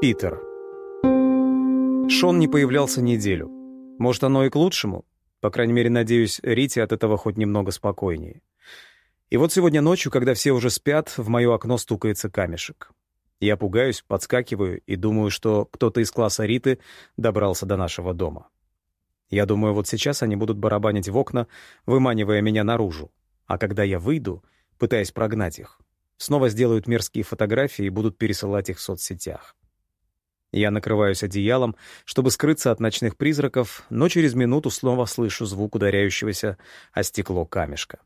Питер. Шон не появлялся неделю. Может, оно и к лучшему? По крайней мере, надеюсь, Рите от этого хоть немного спокойнее. И вот сегодня ночью, когда все уже спят, в мое окно стукается камешек. Я пугаюсь, подскакиваю и думаю, что кто-то из класса Риты добрался до нашего дома. Я думаю, вот сейчас они будут барабанить в окна, выманивая меня наружу. А когда я выйду, пытаясь прогнать их, снова сделают мерзкие фотографии и будут пересылать их в соцсетях. Я накрываюсь одеялом, чтобы скрыться от ночных призраков, но через минуту снова слышу звук ударяющегося о стекло камешка.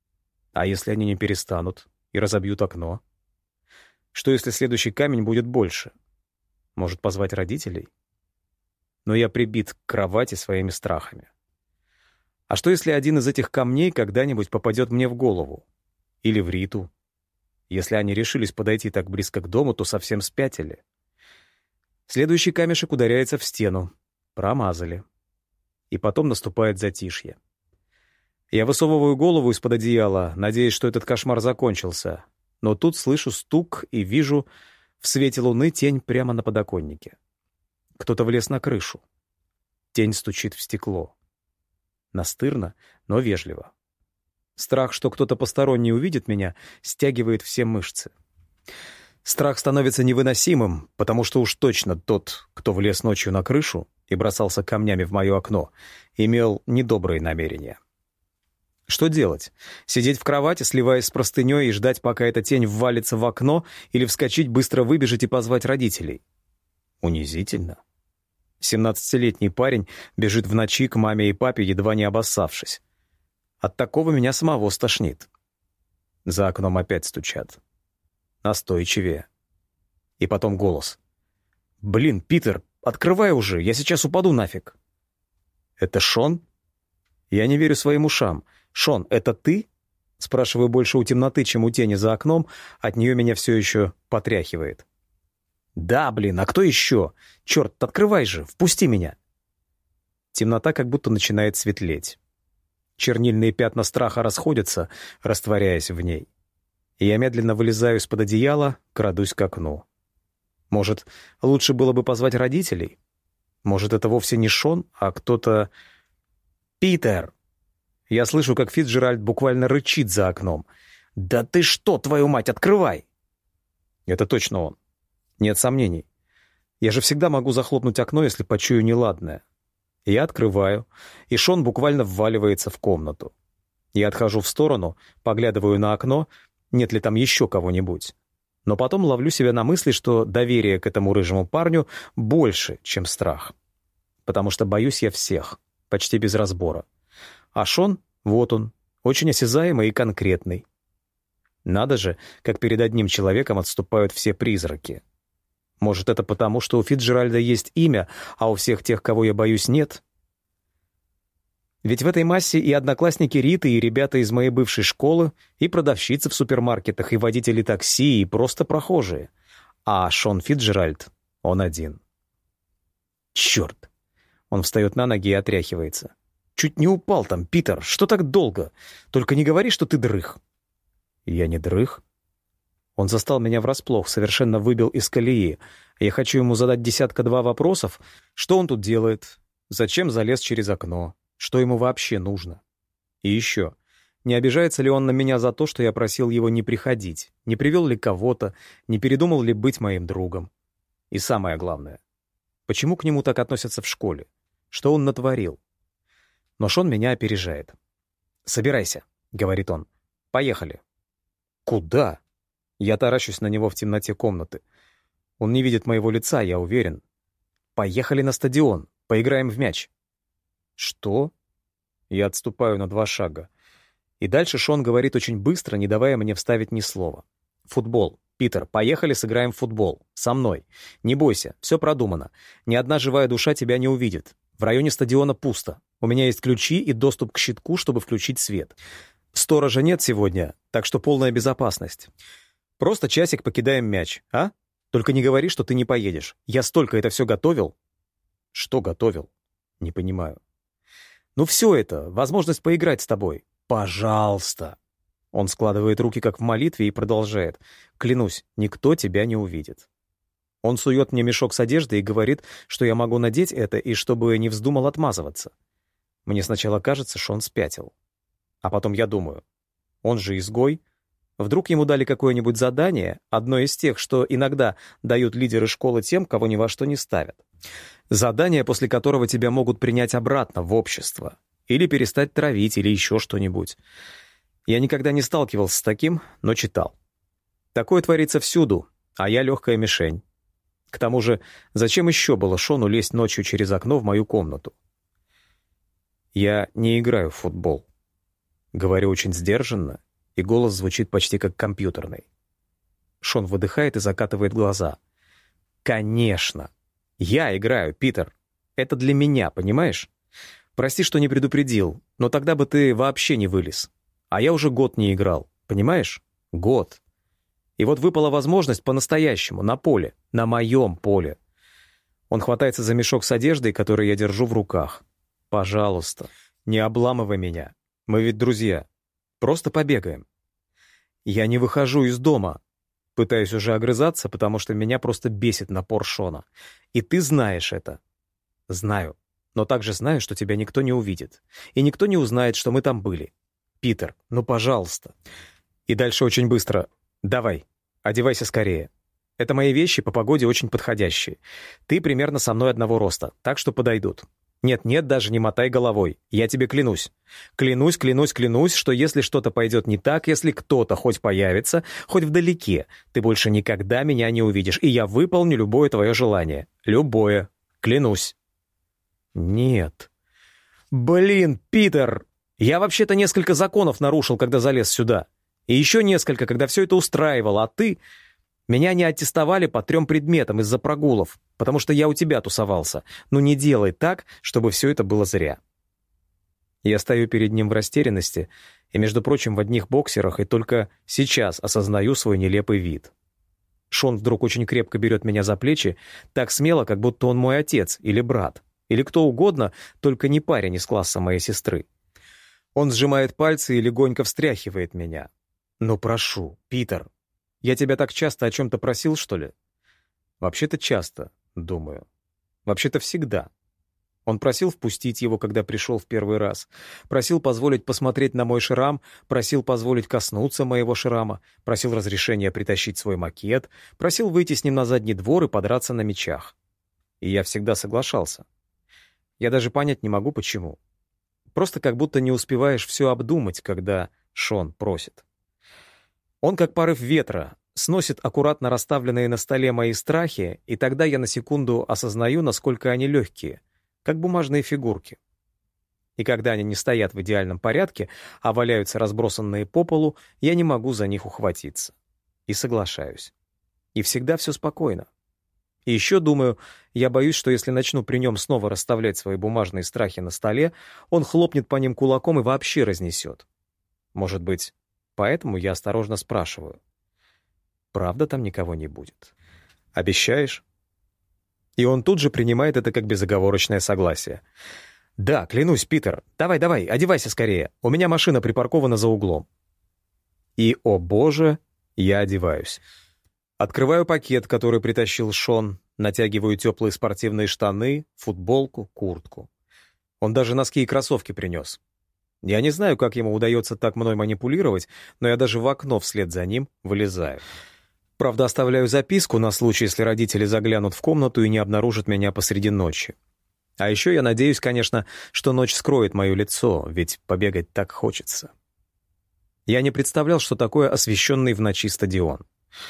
А если они не перестанут и разобьют окно? Что если следующий камень будет больше? Может, позвать родителей? Но я прибит к кровати своими страхами. А что если один из этих камней когда-нибудь попадет мне в голову? Или в Риту? Если они решились подойти так близко к дому, то совсем спятили. Следующий камешек ударяется в стену. Промазали. И потом наступает затишье. Я высовываю голову из-под одеяла, надеясь, что этот кошмар закончился. Но тут слышу стук и вижу в свете луны тень прямо на подоконнике. Кто-то влез на крышу. Тень стучит в стекло. Настырно, но вежливо. Страх, что кто-то посторонний увидит меня, стягивает все мышцы. Страх становится невыносимым, потому что уж точно тот, кто влез ночью на крышу и бросался камнями в мое окно, имел недобрые намерения. Что делать? Сидеть в кровати, сливаясь с простыней, и ждать, пока эта тень ввалится в окно, или вскочить, быстро выбежать и позвать родителей? Унизительно. 17-летний парень бежит в ночи к маме и папе, едва не обоссавшись. От такого меня самого стошнит. За окном опять стучат. Настойчивее. И потом голос. «Блин, Питер, открывай уже, я сейчас упаду нафиг». «Это Шон?» Я не верю своим ушам. «Шон, это ты?» Спрашиваю больше у темноты, чем у тени за окном, от нее меня все еще потряхивает. «Да, блин, а кто еще? Черт, открывай же, впусти меня!» Темнота как будто начинает светлеть. Чернильные пятна страха расходятся, растворяясь в ней. И я медленно вылезаю из-под одеяла, крадусь к окну. Может, лучше было бы позвать родителей? Может, это вовсе не Шон, а кто-то... «Питер!» Я слышу, как Фицджеральд буквально рычит за окном. «Да ты что, твою мать, открывай!» Это точно он. Нет сомнений. Я же всегда могу захлопнуть окно, если почую неладное. Я открываю, и Шон буквально вваливается в комнату. Я отхожу в сторону, поглядываю на окно, нет ли там еще кого-нибудь. Но потом ловлю себя на мысли, что доверие к этому рыжему парню больше, чем страх. Потому что боюсь я всех, почти без разбора. А Шон, вот он, очень осязаемый и конкретный. Надо же, как перед одним человеком отступают все призраки. Может, это потому, что у Фицджеральда есть имя, а у всех тех, кого я боюсь, нет? Ведь в этой массе и одноклассники Риты, и ребята из моей бывшей школы, и продавщицы в супермаркетах, и водители такси, и просто прохожие. А Шон Фицджеральд, он один. Черт! Он встает на ноги и отряхивается. Чуть не упал там, Питер, что так долго? Только не говори, что ты дрых. Я не дрых. Он застал меня врасплох, совершенно выбил из колеи. Я хочу ему задать 10-2 вопросов. Что он тут делает? Зачем залез через окно? Что ему вообще нужно? И еще, не обижается ли он на меня за то, что я просил его не приходить? Не привел ли кого-то? Не передумал ли быть моим другом? И самое главное, почему к нему так относятся в школе? Что он натворил? Но Шон меня опережает. «Собирайся», — говорит он. «Поехали». «Куда?» Я таращусь на него в темноте комнаты. Он не видит моего лица, я уверен. «Поехали на стадион, поиграем в мяч». «Что?» Я отступаю на 2 шага. И дальше Шон говорит очень быстро, не давая мне вставить ни слова. «Футбол. Питер, поехали сыграем в футбол. Со мной. Не бойся, все продумано. Ни одна живая душа тебя не увидит. В районе стадиона пусто. У меня есть ключи и доступ к щитку, чтобы включить свет. Сторожа нет сегодня, так что полная безопасность. Просто часик покидаем мяч, а? Только не говори, что ты не поедешь. Я столько это все готовил». «Что готовил?» «Не понимаю». «Ну все это, возможность поиграть с тобой. Пожалуйста». Он складывает руки как в молитве и продолжает. «Клянусь, никто тебя не увидит». Он сует мне мешок с одеждой и говорит, что я могу надеть это и чтобы не вздумал отмазываться. Мне сначала кажется, что он спятил. А потом я думаю, он же изгой. Вдруг ему дали какое-нибудь задание, одно из тех, что иногда дают лидеры школы тем, кого ни во что не ставят. Задание, после которого тебя могут принять обратно в общество. Или перестать травить, или еще что-нибудь. Я никогда не сталкивался с таким, но читал. Такое творится всюду, а я легкая мишень. К тому же, зачем еще было Шону лезть ночью через окно в мою комнату? Я не играю в футбол. Говорю очень сдержанно, и голос звучит почти как компьютерный. Шон выдыхает и закатывает глаза. «Конечно! Я играю, Питер. Это для меня, понимаешь? Прости, что не предупредил, но тогда бы ты вообще не вылез. А я уже год не играл, понимаешь? Год. И вот выпала возможность по-настоящему, на поле, на моем поле». Он хватается за мешок с одеждой, который я держу в руках. «Пожалуйста, не обламывай меня. Мы ведь друзья. Просто побегаем». Я не выхожу из дома. Пытаюсь уже огрызаться, потому что меня просто бесит напор Шона. И ты знаешь это. Знаю. Но также знаю, что тебя никто не увидит. И никто не узнает, что мы там были. Питер, ну пожалуйста. И дальше очень быстро. Давай, одевайся скорее. Это мои вещи по погоде очень подходящие. Ты примерно со мной одного роста, так что подойдут. Нет, даже не мотай головой. Я тебе клянусь. Клянусь, что если что-то пойдет не так, если кто-то хоть появится, хоть вдалеке, ты больше никогда меня не увидишь, и я выполню любое твое желание. Любое. Клянусь. Нет. Блин, Питер! Я вообще-то несколько законов нарушил, когда залез сюда. И еще несколько, когда все это устраивал, а ты... Меня не аттестовали по 3 предметам из-за прогулов, потому что я у тебя тусовался. Ну не делай так, чтобы все это было зря. Я стою перед ним в растерянности и, между прочим, в одних боксерах, и только сейчас осознаю свой нелепый вид. Шон вдруг очень крепко берет меня за плечи, так смело, как будто он мой отец или брат, или кто угодно, только не парень из класса моей сестры. Он сжимает пальцы и легонько встряхивает меня. «Ну прошу, Питер, я тебя так часто о чем-то просил, что ли?» Вообще-то часто, думаю. Вообще-то всегда. Он просил впустить его, когда пришел в первый раз. Просил позволить посмотреть на мой шрам, просил позволить коснуться моего шрама, просил разрешения притащить свой макет, просил выйти с ним на задний двор и подраться на мячах. И я всегда соглашался. Я даже понять не могу, почему. Просто как будто не успеваешь все обдумать, когда Шон просит. Он, как порыв ветра, сносит аккуратно расставленные на столе мои страхи, и тогда я на секунду осознаю, насколько они легкие, как бумажные фигурки. И когда они не стоят в идеальном порядке, а валяются разбросанные по полу, я не могу за них ухватиться. И соглашаюсь. И всегда все спокойно. И еще думаю, я боюсь, что если начну при нем снова расставлять свои бумажные страхи на столе, он хлопнет по ним кулаком и вообще разнесет. Может быть, поэтому я осторожно спрашиваю. Правда там никого не будет? Обещаешь? И он тут же принимает это как безоговорочное согласие. Да, клянусь, Питер. Давай, одевайся скорее. У меня машина припаркована за углом. И, о боже, я одеваюсь. Открываю пакет, который притащил Шон, натягиваю теплые спортивные штаны, футболку, куртку. Он даже носки и кроссовки принес. Я не знаю, как ему удается так мной манипулировать, но я даже в окно вслед за ним вылезаю. Правда, оставляю записку на случай, если родители заглянут в комнату и не обнаружат меня посреди ночи. А еще я надеюсь, конечно, что ночь скроет мое лицо, ведь побегать так хочется. Я не представлял, что такое освещенный в ночи стадион.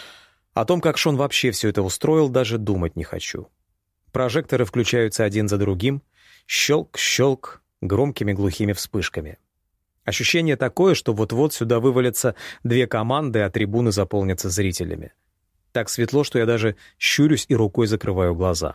О том, как Шон вообще все это устроил, даже думать не хочу. Прожекторы включаются один за другим, щелк-щелк, громкими глухими вспышками. Ощущение такое, что вот-вот сюда вывалятся 2 команды, а трибуны заполнятся зрителями. Так светло, что я даже щурюсь и рукой закрываю глаза.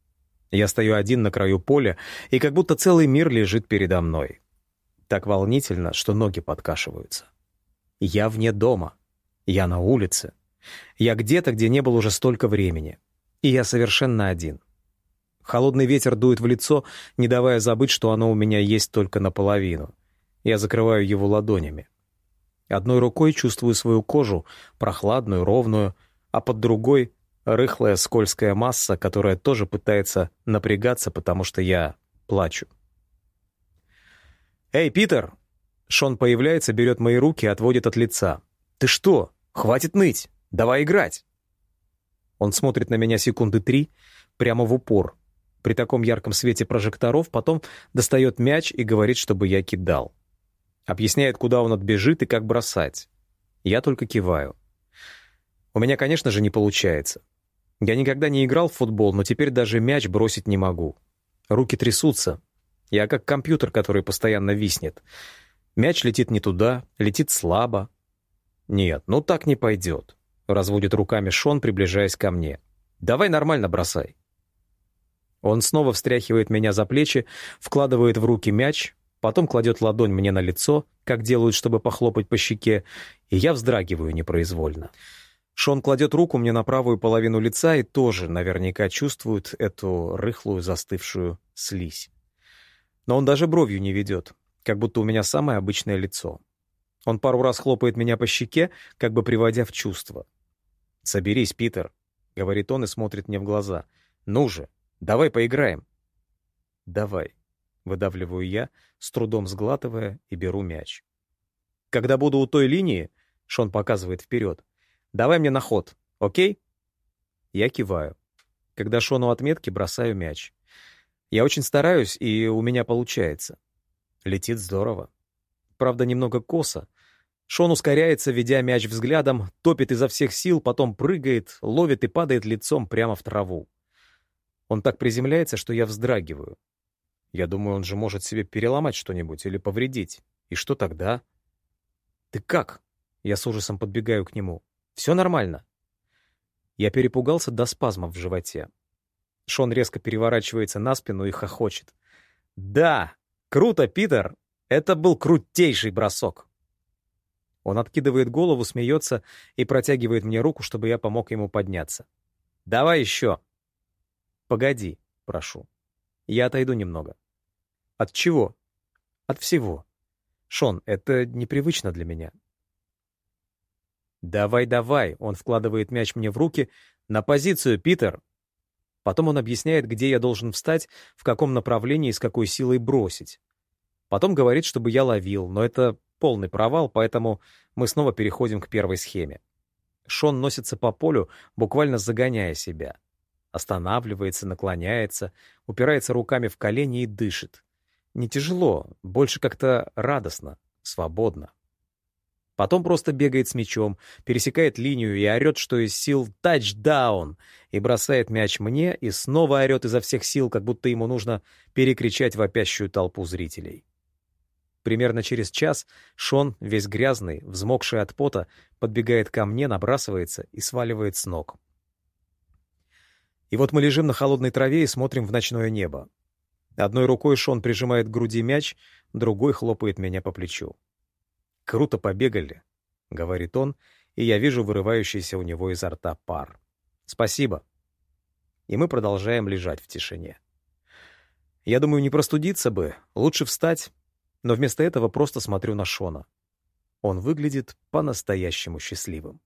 Я стою один на краю поля, и как будто целый мир лежит передо мной. Так волнительно, что ноги подкашиваются. Я вне дома. Я на улице. Я где-то, где не был уже столько времени. И я совершенно один. Холодный ветер дует в лицо, не давая забыть, что оно у меня есть только наполовину. Я закрываю его ладонями. Одной рукой чувствую свою кожу, прохладную, ровную, а под другой Рыхлая, скользкая масса, которая тоже пытается напрягаться, потому что я плачу. «Эй, Питер!» Шон появляется, берет мои руки и отводит от лица. «Ты что? Хватит ныть! Давай играть!» Он смотрит на меня секунды 3, прямо в упор. При таком ярком свете прожекторов потом достает мяч и говорит, чтобы я кидал. Объясняет, куда он отбежит и как бросать. Я только киваю. У меня, конечно же, не получается. Я никогда не играл в футбол, но теперь даже мяч бросить не могу. Руки трясутся. Я как компьютер, который постоянно виснет. Мяч летит не туда, летит слабо. «Нет, ну так не пойдет», — разводит руками Шон, приближаясь ко мне. «Давай нормально бросай». Он снова встряхивает меня за плечи, вкладывает в руки мяч, потом кладет ладонь мне на лицо, как делают, чтобы похлопать по щеке, и я вздрагиваю непроизвольно. Шон кладет руку мне на правую половину лица и тоже наверняка чувствует эту рыхлую застывшую слизь. Но он даже бровью не ведет, как будто у меня самое обычное лицо. Он пару раз хлопает меня по щеке, как бы приводя в чувство. «Соберись, Питер», — говорит он и смотрит мне в глаза. «Ну же, давай поиграем». «Давай», — выдавливаю я, с трудом сглатывая, и беру мяч. «Когда буду у той линии», — Шон показывает вперед, «давай мне на ход, окей?» Я киваю. Когда Шону отметки, бросаю мяч. Я очень стараюсь, и у меня получается. Летит здорово. Правда, немного косо. Шон ускоряется, ведя мяч взглядом, топит изо всех сил, потом прыгает, ловит и падает лицом прямо в траву. Он так приземляется, что я вздрагиваю. Я думаю, он же может себе переломать что-нибудь или повредить. И что тогда? «Ты как?» Я с ужасом подбегаю к нему. «Все нормально?» Я перепугался до спазмов в животе. Шон резко переворачивается на спину и хохочет. «Да! Круто, Питер! Это был крутейший бросок!» Он откидывает голову, смеется и протягивает мне руку, чтобы я помог ему подняться. «Давай еще!» «Погоди», — прошу. «Я отойду немного». «От чего?» «От всего. Шон, это непривычно для меня». «Давай, давай!» — он вкладывает мяч мне в руки. «На позицию, Питер!» Потом он объясняет, где я должен встать, в каком направлении и с какой силой бросить. Потом говорит, чтобы я ловил, но это полный провал, поэтому мы снова переходим к первой схеме. Шон носится по полю, буквально загоняя себя. Останавливается, наклоняется, упирается руками в колени и дышит. Не тяжело, больше как-то радостно, свободно. Потом просто бегает с мячом, пересекает линию и орет, что из сил «тачдаун», и бросает мяч мне, и снова орет изо всех сил, как будто ему нужно перекричать вопящую толпу зрителей. Примерно через час Шон, весь грязный, взмокший от пота, подбегает ко мне, набрасывается и сваливает с ног. И вот мы лежим на холодной траве и смотрим в ночное небо. Одной рукой Шон прижимает к груди мяч, другой хлопает меня по плечу. «Круто побегали», — говорит он, и я вижу вырывающийся у него изо рта пар. «Спасибо». И мы продолжаем лежать в тишине. Я думаю, не простудиться бы, лучше встать, но вместо этого просто смотрю на Шона. Он выглядит по-настоящему счастливым.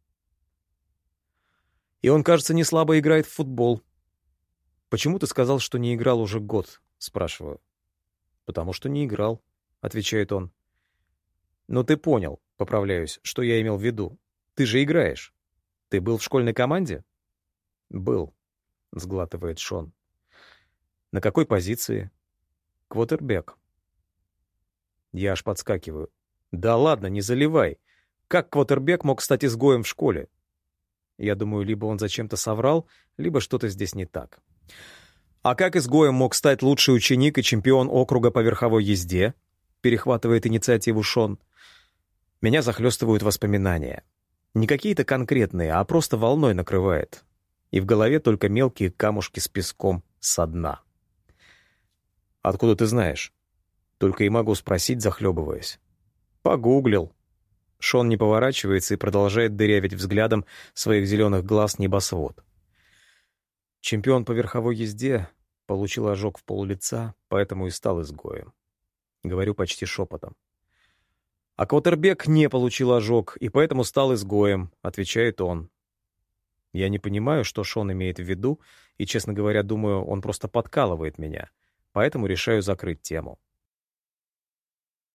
И он, кажется, не слабо играет в футбол. «Почему ты сказал, что не играл уже год?» — спрашиваю. «Потому что не играл», — отвечает он. «Ну ты понял», — поправляюсь, что я имел в виду. «Ты же играешь. Ты был в школьной команде?» «Был», — сглатывает Шон. «На какой позиции?» «Квотербек». Я аж подскакиваю. «Да ладно, не заливай. Как квотербек мог стать изгоем в школе?» Я думаю, либо он зачем-то соврал, либо что-то здесь не так. «А как изгоем мог стать лучший ученик и чемпион округа по верховой езде?» Перехватывает инициативу Шон. Меня захлестывают воспоминания. Не какие-то конкретные, а просто волной накрывает. И в голове только мелкие камушки с песком со дна. «Откуда ты знаешь?» Только и могу спросить, захлебываясь. «Погуглил». Шон не поворачивается и продолжает дырявить взглядом своих зеленых глаз небосвод. Чемпион по верховой езде получил ожог в пол лица, поэтому и стал изгоем. Говорю почти шепотом. «А квотербек не получил ожог, и поэтому стал изгоем», — отвечает он. Я не понимаю, что Шон имеет в виду, и, честно говоря, думаю, он просто подкалывает меня. Поэтому решаю закрыть тему.